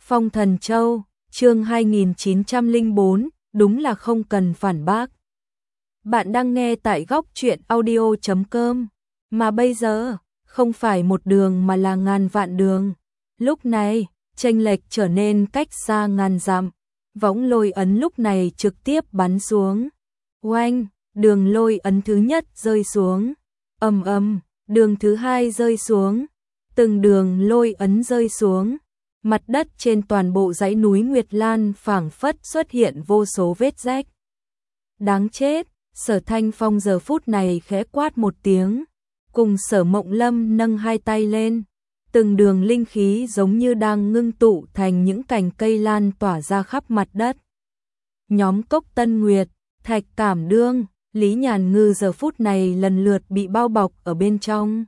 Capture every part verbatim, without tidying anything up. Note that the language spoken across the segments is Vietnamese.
Phong Thần Châu, chương hai nghìn chín trăm lẻ bốn, đúng là không cần phản bác. Bạn đang nghe tại góc truyện audio chấm com, mà bây giờ, không phải một đường mà là ngàn vạn đường. Lúc này, chênh lệch trở nên cách xa ngàn dặm, võng lôi ấn lúc này trực tiếp bắn xuống. Oanh, đường lôi ấn thứ nhất rơi xuống, ầm ầm, đường thứ hai rơi xuống, từng đường lôi ấn rơi xuống. Mặt đất trên toàn bộ dãy núi Nguyệt Lan phảng phất xuất hiện vô số vết rách. Đáng chết, Sở Thanh Phong giờ phút này khẽ quát một tiếng, cùng Sở Mộng Lâm nâng hai tay lên, từng đường linh khí giống như đang ngưng tụ thành những cành cây lan tỏa ra khắp mặt đất. Nhóm Cốc Tân Nguyệt, Thạch Cảm Đương, Lý Nhàn Ngư giờ phút này lần lượt bị bao bọc ở bên trong.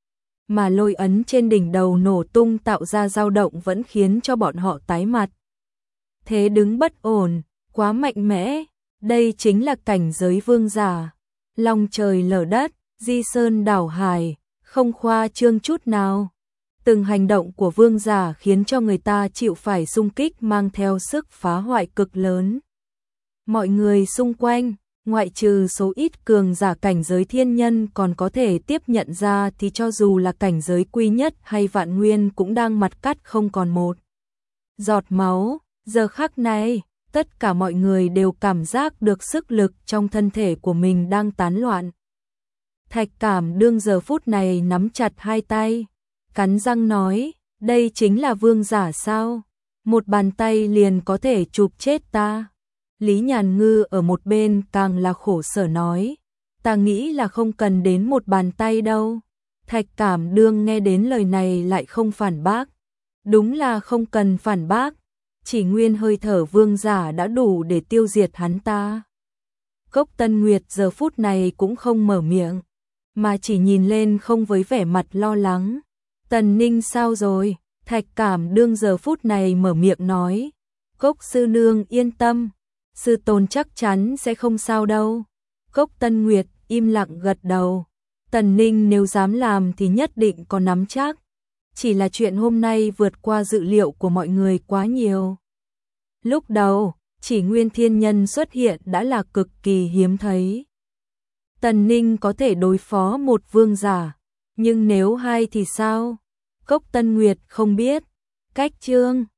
Mà lôi ấn trên đỉnh đầu nổ tung tạo ra dao động vẫn khiến cho bọn họ tái mặt. Thế đứng bất ổn, quá mạnh mẽ, đây chính là cảnh giới vương giả. Long trời lở đất, di sơn đảo hải, không khoa trương chút nào. Từng hành động của vương giả khiến cho người ta chịu phải xung kích mang theo sức phá hoại cực lớn. Mọi người xung quanh, ngoại trừ số ít cường giả cảnh giới thiên nhân còn có thể tiếp nhận ra thì cho dù là cảnh giới quy nhất hay vạn nguyên cũng đang mặt cắt không còn một giọt máu. Giờ khắc này, tất cả mọi người đều cảm giác được sức lực trong thân thể của mình đang tán loạn. Thạch Cảm Đương giờ phút này nắm chặt hai tay, cắn răng nói, đây chính là vương giả sao? Một bàn tay liền có thể chụp chết ta. Lý Nhàn Ngư ở một bên càng là khổ sở nói, ta nghĩ là không cần đến một bàn tay đâu. Thạch Cảm Đương nghe đến lời này lại không phản bác, đúng là không cần phản bác, chỉ nguyên hơi thở vương giả đã đủ để tiêu diệt hắn ta. Cốc Tân Nguyệt giờ phút này cũng không mở miệng, mà chỉ nhìn lên không với vẻ mặt lo lắng. Tần Ninh sao rồi? Thạch Cảm Đương giờ phút này mở miệng nói, Cốc sư nương yên tâm, sư tôn chắc chắn sẽ không sao đâu. Cốc Tân Nguyệt im lặng gật đầu. Tần Ninh nếu dám làm thì nhất định có nắm chắc. Chỉ là chuyện hôm nay vượt qua dự liệu của mọi người quá nhiều. Lúc đầu, chỉ nguyên thiên nhân xuất hiện đã là cực kỳ hiếm thấy. Tần Ninh có thể đối phó một vương giả, nhưng nếu hai thì sao? Cốc Tân Nguyệt không biết. Cách chương